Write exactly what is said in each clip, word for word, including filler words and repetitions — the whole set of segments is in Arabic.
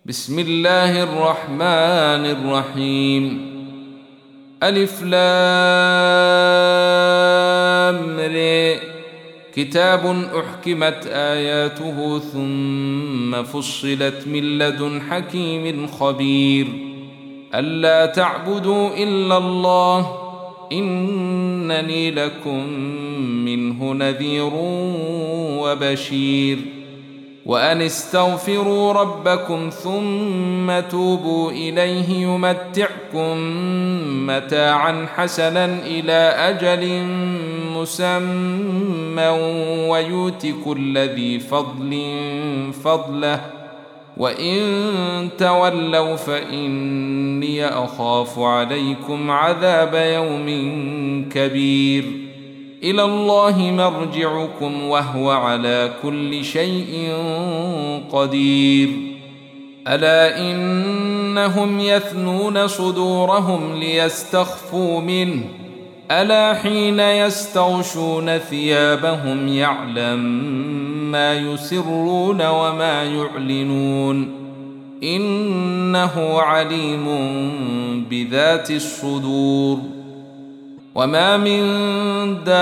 بسم الله الرحمن الرحيم. ألف لام ر. كتاب أحكمت آياته ثم فصلت من لدن حكيم خبير. ألا تعبدوا إلا الله إنني لكم منه نذير وبشير. وأن استغفروا ربكم ثم توبوا إليه يمتعكم متاعا حسنا إلى أجل مسمى ويؤت كل ذي فضل فضله وإن تولوا فإني أخاف عليكم عذاب يوم كبير. إلى الله مرجعكم وهو على كل شيء قدير. ألا إنهم يثنون صدورهم ليستخفوا منه ألا حين يستغشون ثيابهم يعلم ما يسرون وما يعلنون إنه عليم بذات الصدور. وما من دابة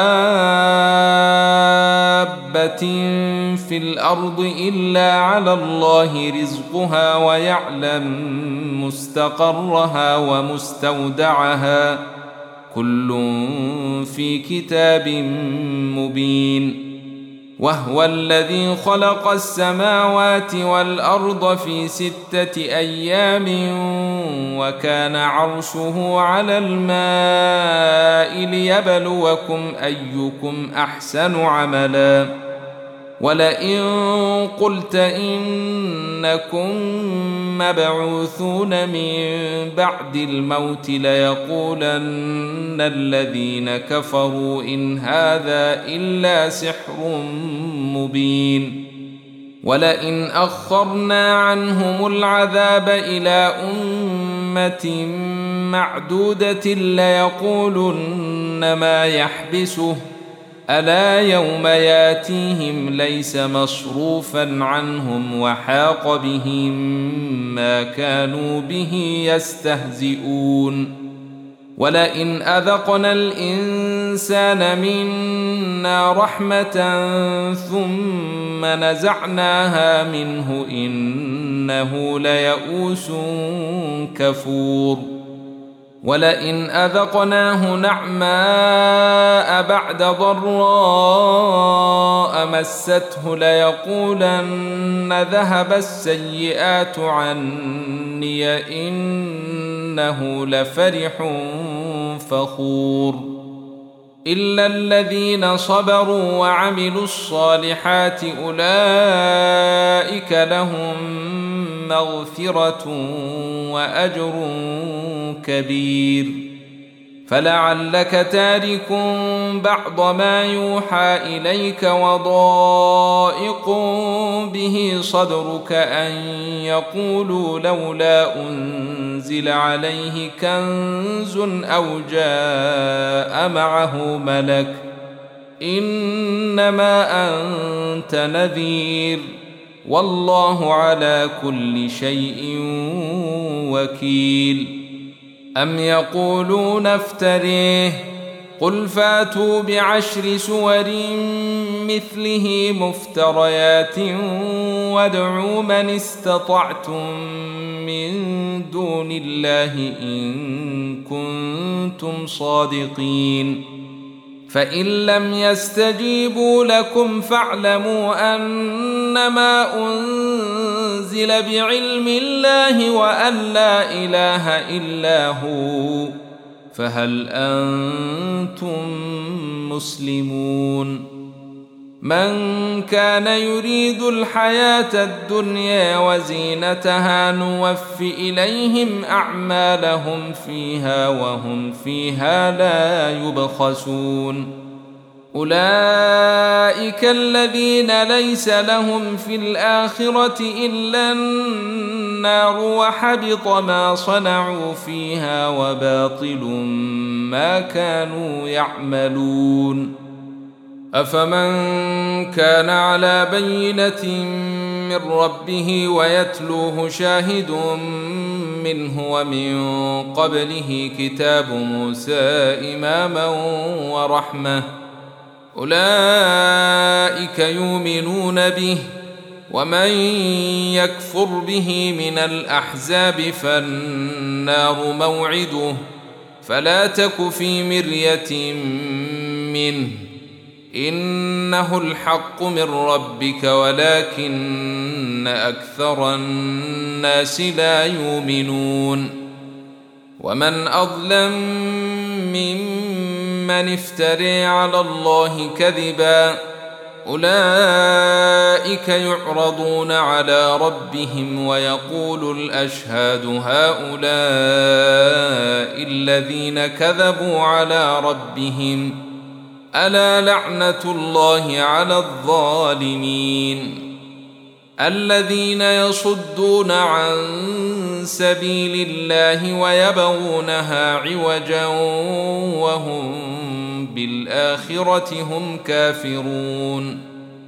في الأرض إلا على الله رزقها ويعلم مستقرها ومستودعها كل في كتاب مبين. وهو الذي خلق السماوات والأرض في ستة أيام وكان عرشه على الماء ليبلوكم أيكم أحسن عملا. ولئن قلت إنكم مبعوثون من بعد الموت ليقولن الذين كفروا إن هذا إلا سحر مبين. ولئن أخرنا عنهم العذاب إلى أمة معدودة ليقولن ما يحبسه ألا يوم ياتيهم ليس مصروفا عنهم وحاق بهم ما كانوا به يستهزئون. ولئن أذقنا الإنسان منا رحمة ثم نزعناها منه إنه ليئوس كفور. ولئن أذقناه نعماء بعد ضراء مسته ليقولن ذهب السيئات عني إنه لفرح فخور. إلا الذين صبروا وعملوا الصالحات أولئك لهم مغفرة وأجر كبير. فلعلك تارك بعض ما يوحى إليك وضائق به صدرك أن يقولوا لولا أنزل عليه كنز أو جاء معه ملك إنما أنت نذير والله على كل شيء وكيل. أم يقولون افتريه قل فاتوا بعشر سور مثله مفتريات وادعوا من استطعتم من دون الله إن كنتم صادقين. فإن لم يستجيبوا لكم فاعلموا أنما أنزل بعلم الله وأن لا إله إلا هو فهل أنتم مسلمون. من كان يريد الحياة الدنيا وزينتها نوف إليهم أعمالهم فيها وهم فيها لا يبخسون. أولئك الذين ليس لهم في الآخرة إلا النار وحبط ما صنعوا فيها وباطل ما كانوا يعملون. أفمن كان على بينة من من ربه ويتلوه شاهد منه ومن قبله كتاب موسى إماما ورحمة أولئك يؤمنون به ومن يكفر به من الأحزاب فالنار موعده فلا تك في مرية منه إنه الحق من ربك ولكن أكثر الناس لا يؤمنون ومن أظلم ممن افترى على الله كذبا أولئك يعرضون على ربهم ويقول الأشهاد هؤلاء الذين كذبوا على ربهم ألا لعنة الله على الظالمين الذين يصدون عن سبيل الله ويبغونها عوجا وهم بالآخرة هم كافرون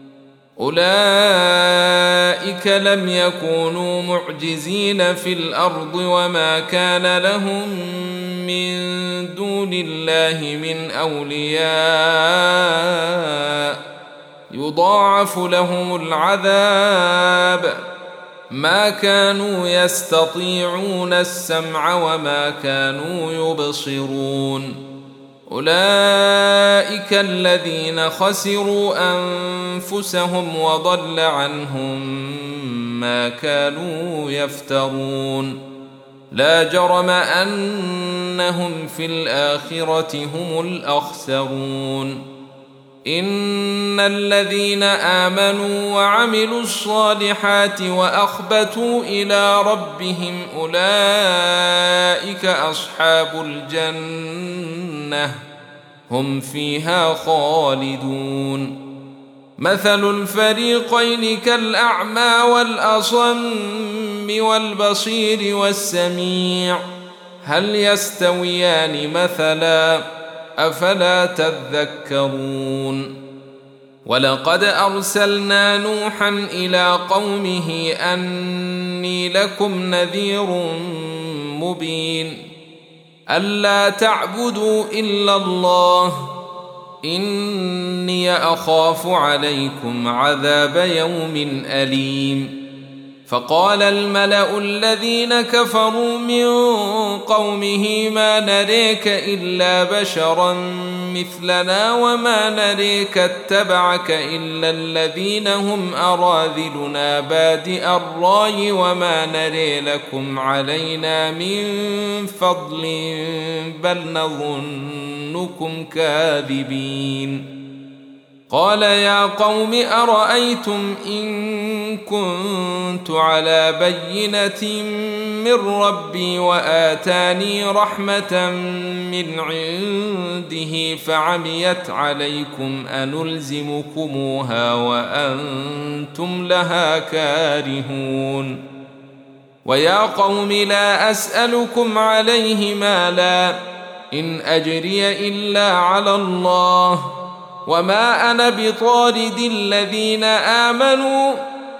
أولئك لم يكونوا معجزين في الأرض وما كان لهم من دون الله من أولياء يضاعف لهم العذاب ما كانوا يستطيعون السمع وما كانوا يبصرون أولئك الذين خسروا أنفسهم وضل عنهم ما كانوا يفترون لا جرم أنهم في الآخرة هم الأخسرون إن الذين آمنوا وعملوا الصالحات وأخبتوا إلى ربهم أولئك أصحاب الجنة هم فيها خالدون مثل الفريقين كالأعمى والأصم والبصير والسميع هل يستويان مثلا أفلا تذكرون ولقد أرسلنا نوحا إلى قومه أني لكم نذير مبين ألا تعبدوا إلا الله إني أخاف عليكم عذاب يوم أليم فقال الملأ الذين كفروا من قومه ما نريك إلا بشرا مثلنا وما نريك اتبعك إلا الذين هم أراذلنا بادئ الرأي وما نري لكم علينا من فضل بل نظنكم كاذبين قال يا قوم أرأيتم إن كنت على بينة من ربي وآتاني رحمة من عنده فعميت عليكم أنلزمكموها وأنتم لها كارهون ويا قوم لا أسألكم عليه مالا إن أجري إلا على الله وما أنا بطارد الذين آمنوا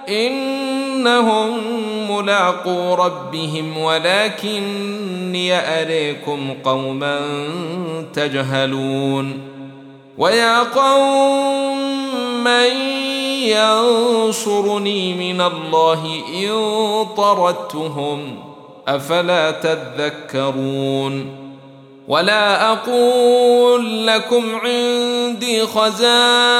إنهم ملاقو ربهم ولكني أريكم قوما تجهلون ويا قوم من ينصرني من الله إن طردتهم أفلا تذكرون ولا أقول لكم عندي خزائن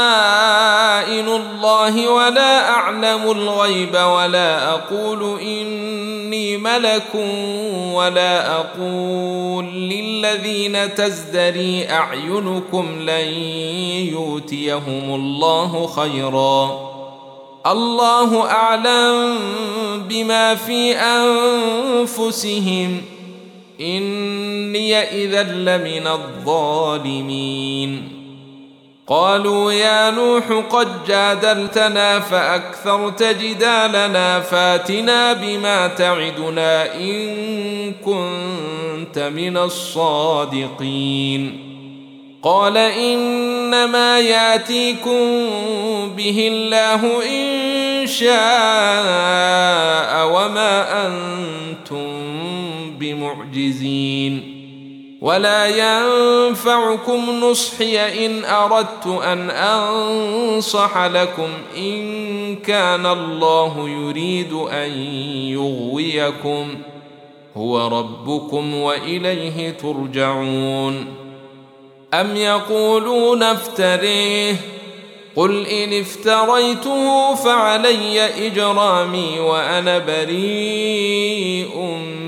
الله ولا أعلم الغيب ولا أقول إني ملك ولا أقول للذين تزدري أعينكم لن يؤتيهم الله خيرا الله أعلم بما في أنفسهم إني إذا لمن الظالمين قالوا يا نوح قد جادلتنا فأكثرت جدالنا فاتنا بما تعدنا إن كنت من الصادقين قال إنما ياتيكم به الله إن شاء وما أنتم بمعجزين ولا ينفعكم نصحي إن أردت أن أنصح لكم إن كان الله يريد أن يغويكم هو ربكم وإليه ترجعون أم يقولون افتريه قل إن افتريته فعلي إجرامي وأنا بريء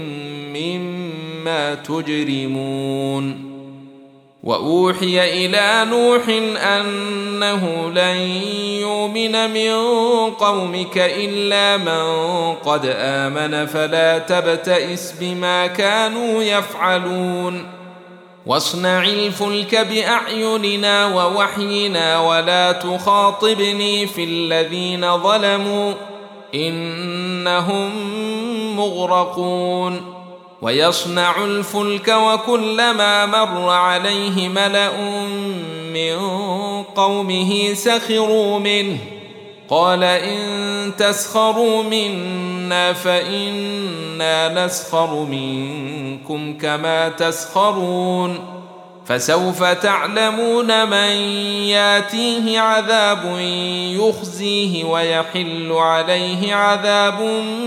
مما تجرمون وأوحي إلى نوح أنه لن يؤمن من قومك إلا من قد آمن فلا تبتئس بما كانوا يفعلون واصنع الفلك بأعيننا ووحينا ولا تخاطبني في الذين ظلموا إنهم مغرقون ويصنع الفلك وكلما مر عليه ملأ من قومه سخروا منه قال إن تسخروا منا فإنا نسخر منكم كما تسخرون فسوف تعلمون من ياتيه عذاب يخزيه ويحل عليه عذاب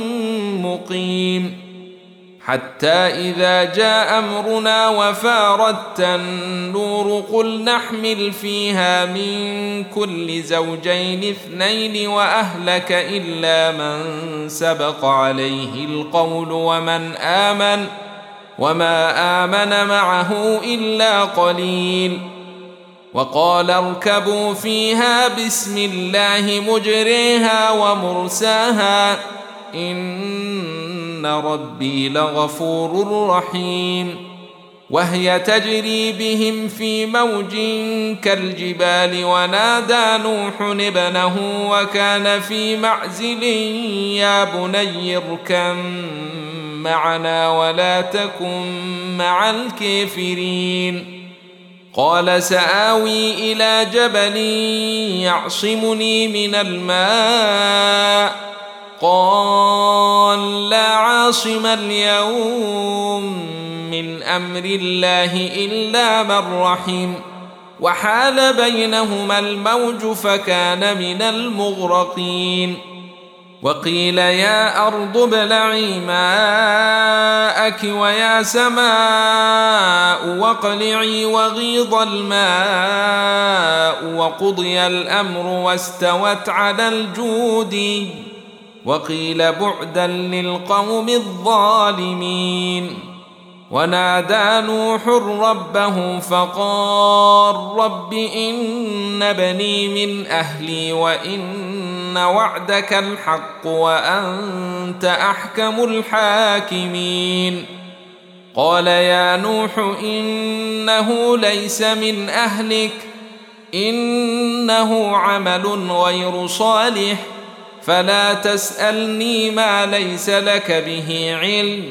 مقيم حتى إذا جاء أمرنا وفارت النور قل نحمل فيها من كل زوجين اثنين وأهلك إلا من سبق عليه القول ومن آمن وما آمن معه إلا قليل وقال اركبوا فيها بسم الله مجريها ومرساها إن ربي لغفور رحيم وهي تجري بهم في موج كالجبال ونادى نوح ابنه وكان في معزل يا بني اركب معنا ولا تكن مع الكافرين قال سآوي إلى جبل يعصمني من الماء قال لا عاصم اليوم من أمر الله إلا من رحم وحال بينهما الموج فكان من المغرقين وقيل يا أرض ابلعي ماءك ويا سماء واقلعي وغيض الماء وقضي الأمر واستوت على الجود وقيل بعدا للقوم الظالمين ونادى نوح ربه فقال رب إن بني من أهلي وإن وعدك الحق وأنت أحكم الحاكمين قال يا نوح إنه ليس من أهلك إنه عمل غير صالح فلا تسألني ما ليس لك به علم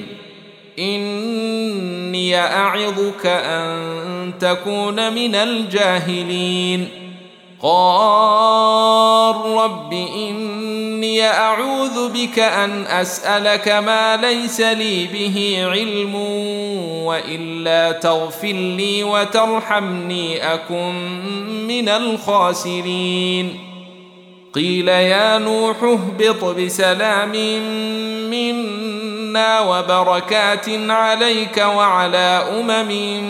إني أعظك أن تكون من الجاهلين قال رب إني أعوذ بك أن أسألك ما ليس لي به علم وإلا تغفر لي وترحمني أكن من الخاسرين قيل يا نوح اهبط بسلام منا وبركات عليك وعلى أمم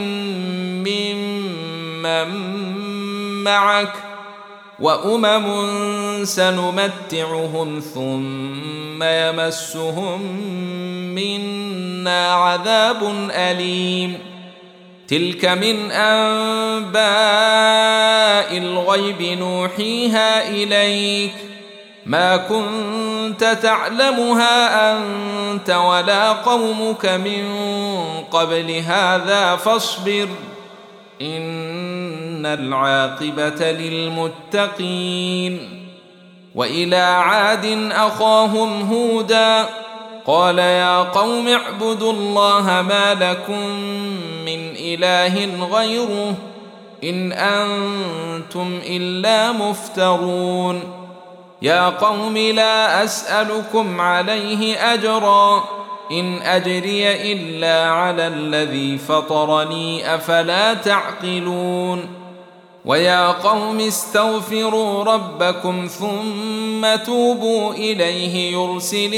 ممن معك وأمم سنمتعهم ثم يمسهم منا عذاب أليم تلك من أنباء الغيب نوحيها إليك ما كنت تعلمها أنت ولا قومك من قبل هذا فاصبر إن العاقبة للمتقين وإلى عاد أخاهم هودا قال يا قوم اعبدوا الله ما لكم من إله غيره إن أنتم إلا مفترون يا قوم لا أسألكم عليه أجرا إن أجري إلا على الذي فطرني أفلا تعقلون ويا قوم استغفروا ربكم ثم توبوا إليه يرسل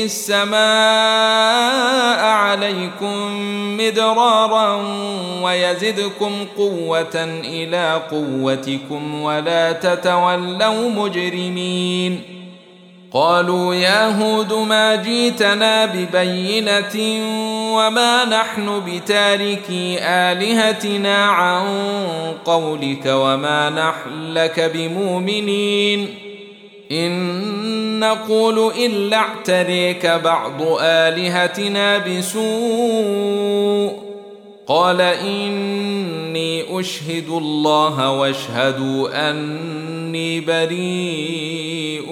السماء عليكم مدرارا ويزدكم قوة إلى قوتكم ولا تتولوا مجرمين قالوا يا هود ما جيتنا ببينة وما نحن بتاركي آلهتنا عن قولك وما نحن لك بمؤمنين إن نقول إلا اعتريك بعض آلهتنا بسوء قال إني أشهد الله واشهدوا أني بريء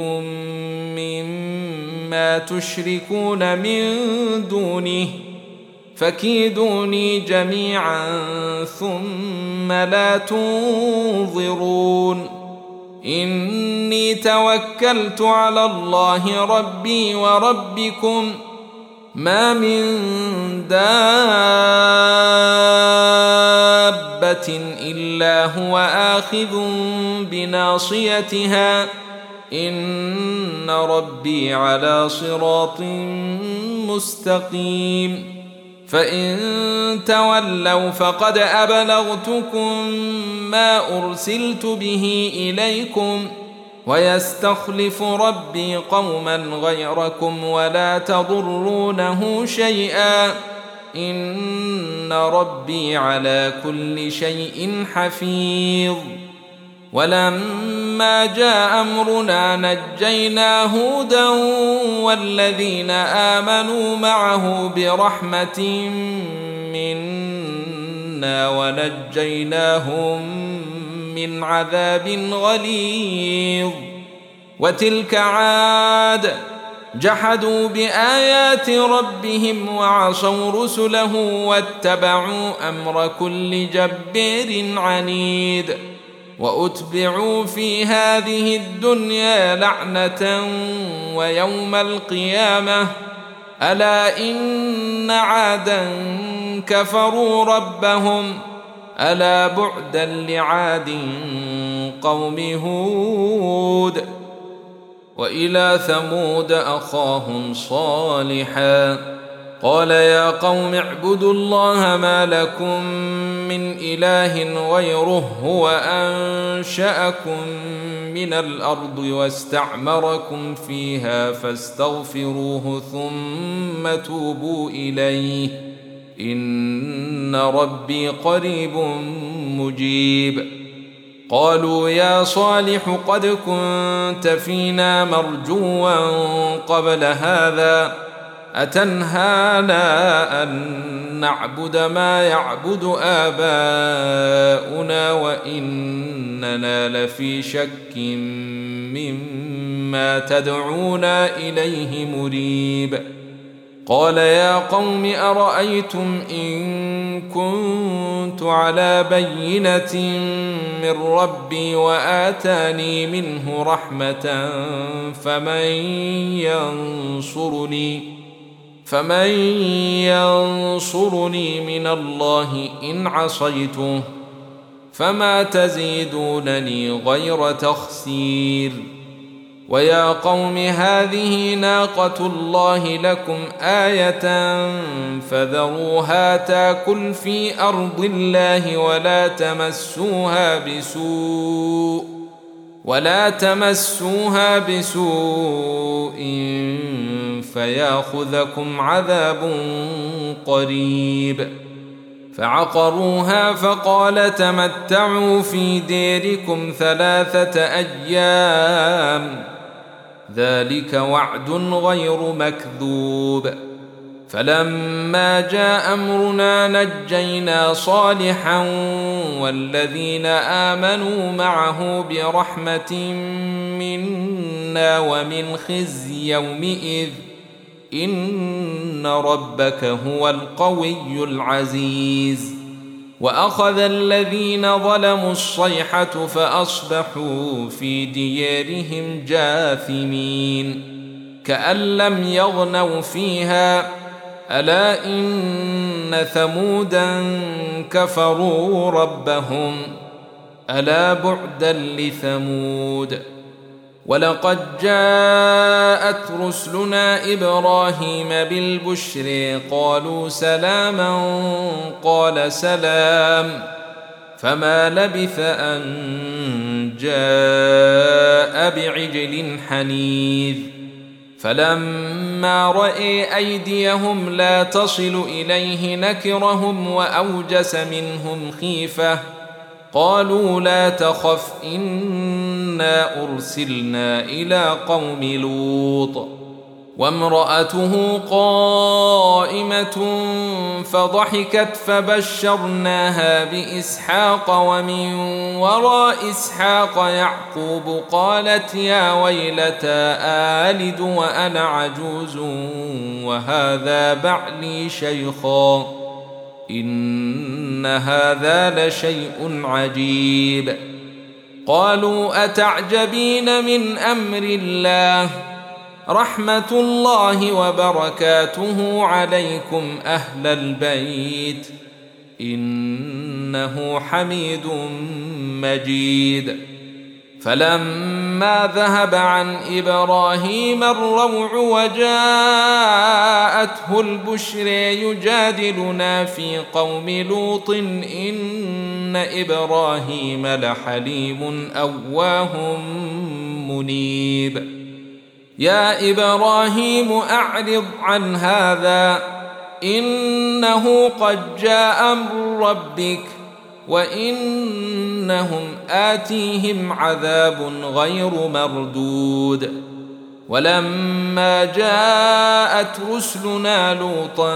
مما تشركون من دونه فكيدوني جميعا ثم لا تنظرون إني توكلت على الله ربي وربكم ما من دابة إلا هو آخذ بناصيتها إن ربي على صراط مستقيم فإن تولوا فقد أبلغتكم ما أرسلت به إليكم ويستخلف ربي قوما غيركم ولا تضرونه شيئا إن ربي على كل شيء حفيظ ولما جاء أمرنا نجينا هودا والذين آمنوا معه برحمة منا ونجيناهم من عذاب غليظ وتلك عاد جحدوا بآيات ربهم وعصوا رسله واتبعوا أمر كل جبار عنيد وأتبعوا في هذه الدنيا لعنة ويوم القيامة ألا إن عادا كفروا ربهم ألا بعدا لعاد قوم هود وإلى ثمود أخاهم صالحا قال يا قوم اعبدوا الله ما لكم من إله غيره هو أنشأكم من الأرض واستعمركم فيها فاستغفروه ثم توبوا إليه إن ربي قريب مجيب قالوا يا صالح قد كنت فينا مرجوا قبل هذا أتنهانا أن نعبد ما يعبد آباؤنا وإننا لفي شك مما تدعونا إليه مريب قال يا قوم أرأيتم إن كنت على بينة من ربي وآتاني منه رحمة فمن ينصرني فمن ينصرني من الله إن عصيته فما تزيدونني غير تخسير ويا قوم هذه ناقة الله لكم آية فذروها تاكل في أرض الله ولا تمسوها بسوء ولا تمسوها بسوء فياخذكم عذاب قريب فعقروها فقال تمتعوا في ديركم ثلاثة أيام ذلك وعد غير مكذوب فلما جاء أمرنا نجينا صالحا والذين آمنوا معه برحمة منا ومن خزي يومئذ إن ربك هو القوي العزيز وأخذ الذين ظلموا الصيحة فأصبحوا في ديارهم جاثمين كأن لم يغنوا فيها ألا إن ثمودا كفروا ربهم ألا بعدا لثمود ولقد جاءت رسلنا إبراهيم بالبشر قالوا سلاما قال سلام فما لبث أن جاء بعجل حنيذ فلما رأى أيديهم لا تصل إليه نكرهم وأوجس منهم خيفة قالوا لا تخف إنا أرسلنا إلى قوم لوط وامرأته قائمة فضحكت فبشرناها بإسحاق ومن وراء إسحاق يعقوب قالت يا ويلتى آلد وأنا عجوز وهذا بعلي شيخا إن هذا لشيء عجيب قالوا أتعجبين من أمر الله رحمة الله وبركاته عليكم أهل البيت إنه حميد مجيد فلما ذهب عن إبراهيم الروع وجاءته البشر يجادلنا في قوم لوط إن إبراهيم لحليم أواه منيب يا إبراهيم أعرض عن هذا إنه قد جاء أمر ربك وإنهم آتيهم عذاب غير مردود ولما جاءت رسلنا لوطا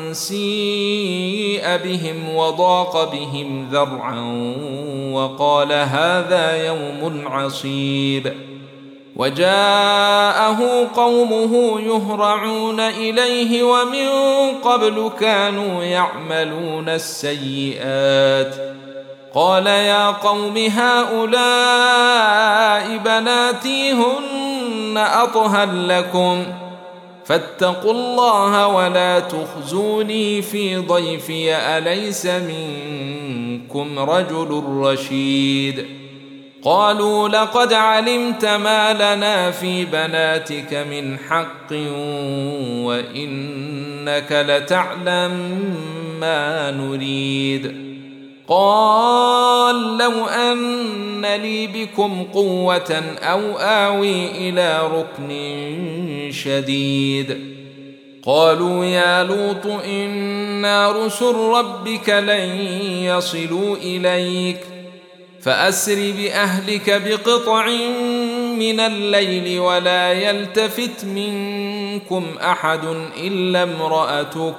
سيء بهم وضاق بهم ذرعا وقال هذا يوم عصيب وجاءه قومه يهرعون إليه ومن قبل كانوا يعملون السيئات قال يا قوم هؤلاء بناتي هن أطهر لكم فاتقوا الله ولا تخزوني في ضيفي أليس منكم رجل رشيد قالوا لقد علمت ما لنا في بناتك من حق وإنك لتعلم ما نريد قال لو أن لي بكم قوة أو آوي إلى ركن شديد قالوا يا لوط إنا رسل ربك لن يصلوا إليك فأسر بأهلك بقطع من الليل ولا يلتفت منكم أحد إلا امرأتك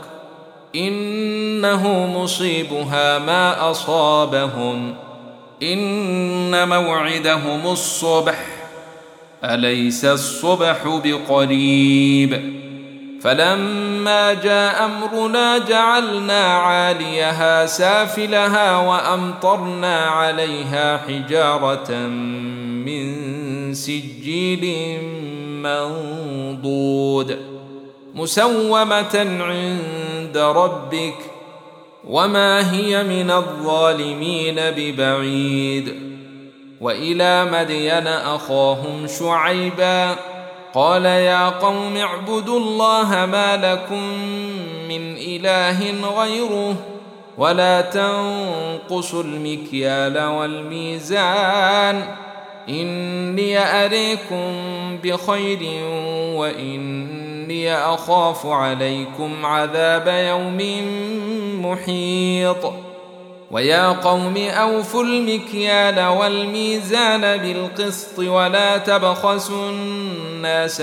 إنه مصيبها ما أصابهم إن موعدهم الصبح أليس الصبح بقريب فلما جاء أمرنا جعلنا عاليها سافلها وأمطرنا عليها حجارة من سجيل منضود مسومة عند ربك وما هي من الظالمين ببعيد وإلى مدين أخاهم شعيبا قال يا قوم اعبدوا الله ما لكم من إله غيره ولا تنقصوا المكيال والميزان إني أريكم بخير وإني أخاف عليكم عذاب يوم محيط ويا قوم أوفوا المكيال والميزان بالقسط ولا تبخسوا الناس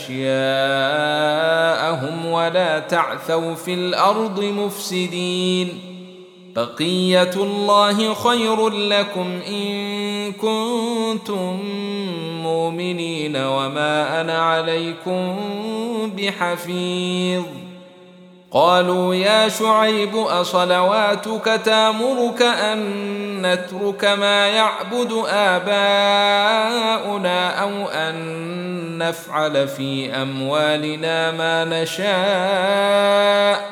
أشياءهم ولا تعثوا في الأرض مفسدين بقية الله خير لكم إن كنتم مؤمنين وما أنا عليكم بحفيظ قالوا يا شعيب أصلواتك تأمرك أن نترك ما يعبد آباؤنا أو أن نفعل في أموالنا ما نشاء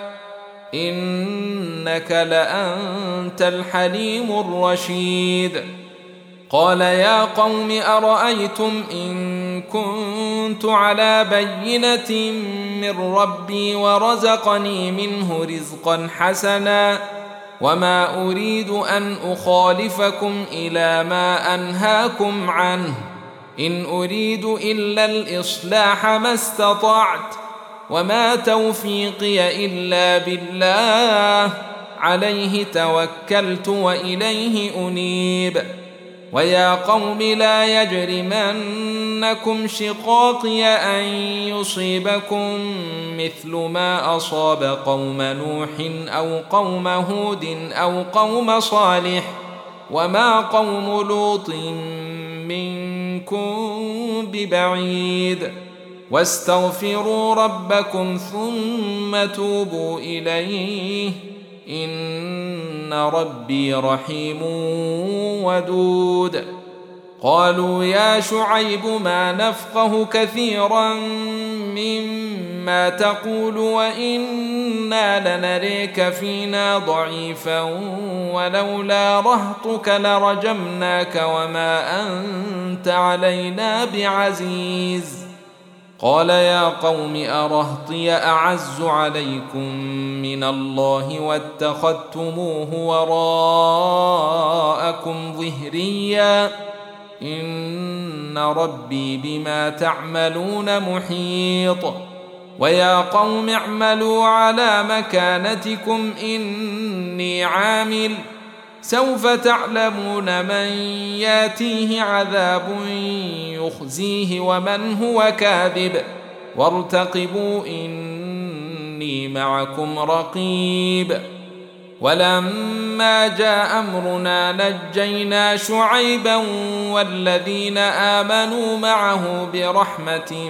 إنك لأنت الحليم الرشيد. قال يا قوم أرأيتم إن كنت على بينة من ربي ورزقني منه رزقا حسنا وما أريد أن أخالفكم إلى ما أنهاكم عنه إن أريد إلا الإصلاح ما استطعت وما توفيقي إلا بالله عليه توكلت وإليه أنيب. ويا قوم لا يجرمنكم شقاقي أن يصيبكم مثل ما أصاب قوم نوح أو قوم هود أو قوم صالح وما قوم لوط منكم ببعيد واستغفروا ربكم ثم توبوا إليه إن ربي رحيم ودود. قالوا يا شعيب ما نفقه كثيرا مما تقول وإنا لنريك فينا ضعيفا ولولا رهطك لرجمناك وما أنت علينا بعزيز. قال يا قوم أرهطي أعز عليكم من الله واتخذتموه وراءكم ظهريا إن ربي بما تعملون محيط. ويا قوم اعملوا على مكانتكم إني عامل سوف تعلمون من ياتيه عذاب يخزيه ومن هو كاذب وارتقبوا إني معكم رقيب. ولما جاء أمرنا نجينا شعيبا والذين آمنوا معه برحمة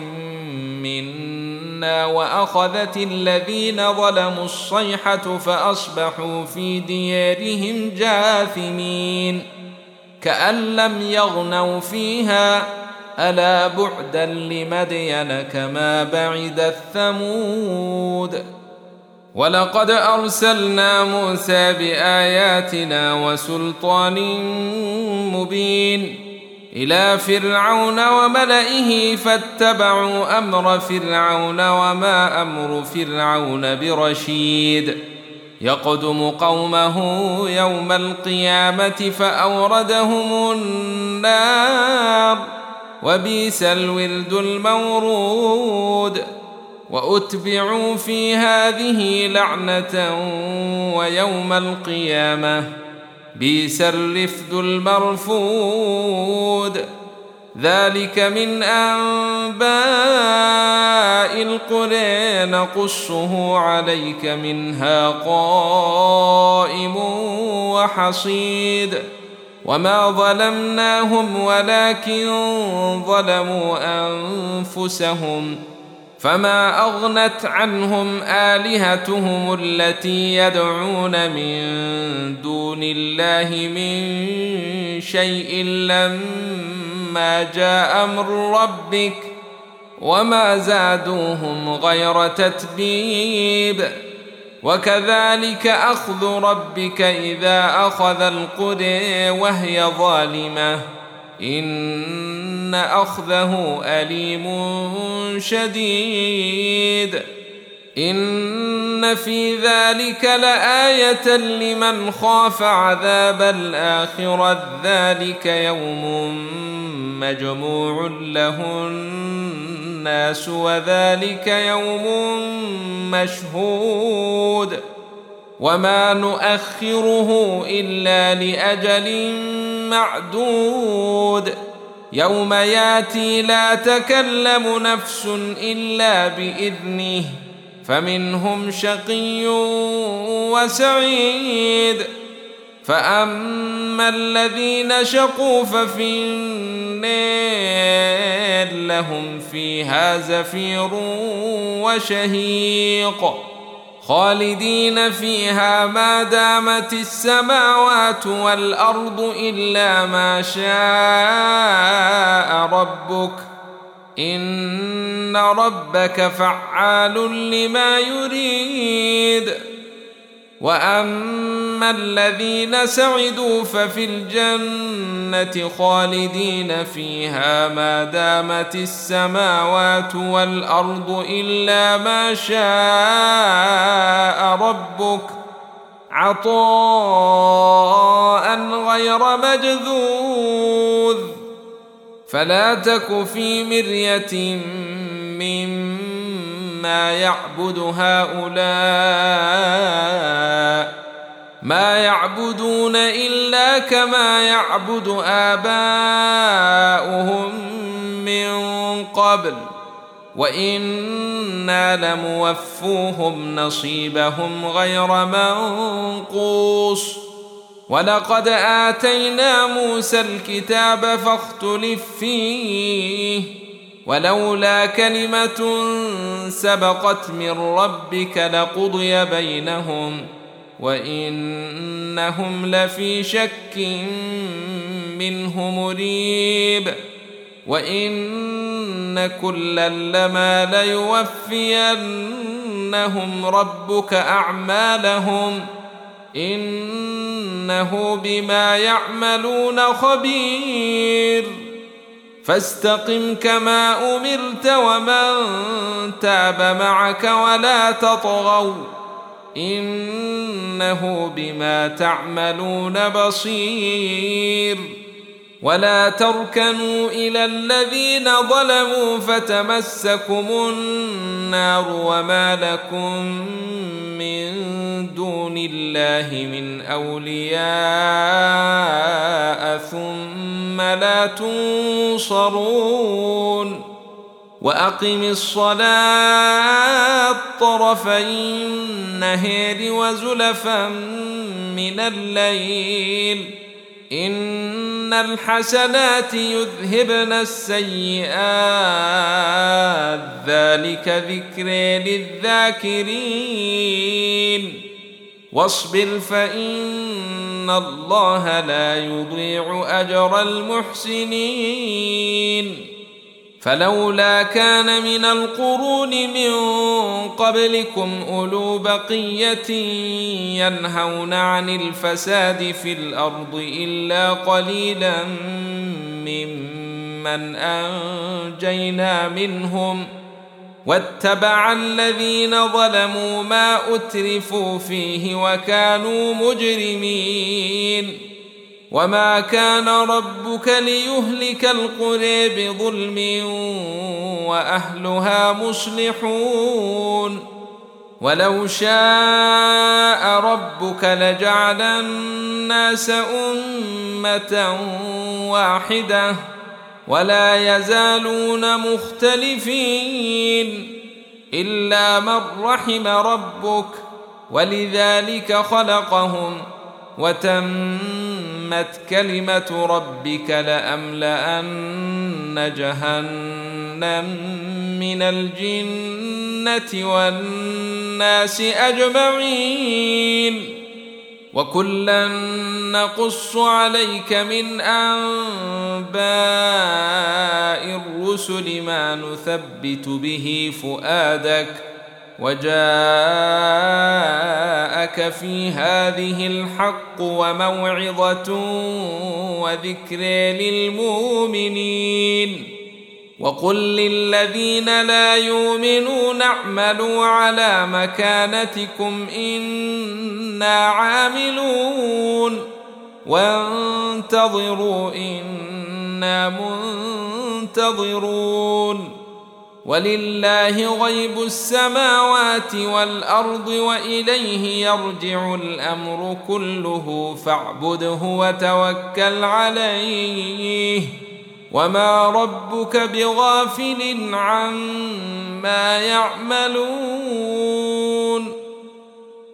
منا وأخذت الذين ظلموا الصيحة فأصبحوا في ديارهم جاثمين كأن لم يغنوا فيها ألا بعدا لمدين كما بعد الثمود. ولقد أرسلنا موسى بآياتنا وسلطان مبين إلى فرعون وملئه فاتبعوا أمر فرعون وما أمر فرعون برشيد يقدم قومه يوم القيامة فأوردهم النار وبئس الورد المورود. وأتبعوا في هذه لعنة ويوم القيامة بئس الرفد المرفود. ذلك من أنباء القرى نقصه عليك منها قائم وحصيد. وما ظلمناهم ولكن ظلموا أنفسهم فما أغنت عنهم آلهتهم التي يدعون من دون الله من شيء لما جاء أمر ربك وما زادوهم غير تتبيب. وكذلك أخذ ربك إذا أخذ القرى وهي ظالمة إن أخذه أليم شديد. إن في ذلك لآية لمن خاف عذاب الآخرة ذلك يوم مجموع له الناس وذلك يوم مشهود وما نؤخره إلا لأجل معدود. يوم ياتي لا تكلم نفس إلا بإذنه فمنهم شقي وسعيد. فأما الذين شقوا ففي النار لهم فيها زفير وشهيق خالدين فيها ما دامت السماوات والأرض إلا ما شاء ربك إن ربك فعال لما يريد. وأما الذين سعدوا ففي الجنة خالدين فيها ما دامت السماوات والأرض إلا ما شاء ربك عطاء غير مجذوذ. فلا تك في مرية مما يعبد هؤلاء ما يعبدون إلا كما يعبد آباؤهم من قبل وإنا لموفوهم نصيبهم غير منقوص. ولقد آتينا موسى الكتاب فاختلف فيه ولولا كلمة سبقت من ربك لقضي بينهم وإنهم لفي شك منه مريب. وإن كلا لما ليوفينهم ربك أعمالهم إنه بما يعملون خبير. فاستقم كما أمرت ومن تاب معك ولا تطغوا إنه بما تعملون بصير. ولا تركنوا إلى الذين ظلموا فتمسكم النار وما لكم من دون الله من أولياء ثم لا تنصرون. وأقم الصلاة طرفي النهار وزلفا من الليل إن الحسنات يذهبن السيئات ذلك ذكر للذاكرين. واصبر فإن الله لا يضيع أجر المحسنين. فلولا كان من القرون من قبلكم أولو بقية ينهون عن الفساد في الأرض إلا قليلا ممن أنجينا منهم واتبع الذين ظلموا ما أترفوا فيه وكانوا مجرمين. وما كان ربك ليهلك القرى بظلم وأهلها مصلحون. ولو شاء ربك لجعل الناس أمة واحدة ولا يزالون مختلفين إلا من رحم ربك ولذلك خلقهم وتمت كلمة ربك لأملأن جهنم من الجنة والناس أجمعين. وكلا نقص عليك من أنباء الرسل ما نثبت به فؤادك وجاءك في هذه الحق وموعظة وذكر للمؤمنين. وقل للذين لا يؤمنون اعملوا على مكانتكم إنا عاملون وانتظروا إنا منتظرون. ولله غيب السماوات والأرض وإليه يرجع الأمر كله فاعبده وتوكل عليه وما ربك بغافل عما يعملون.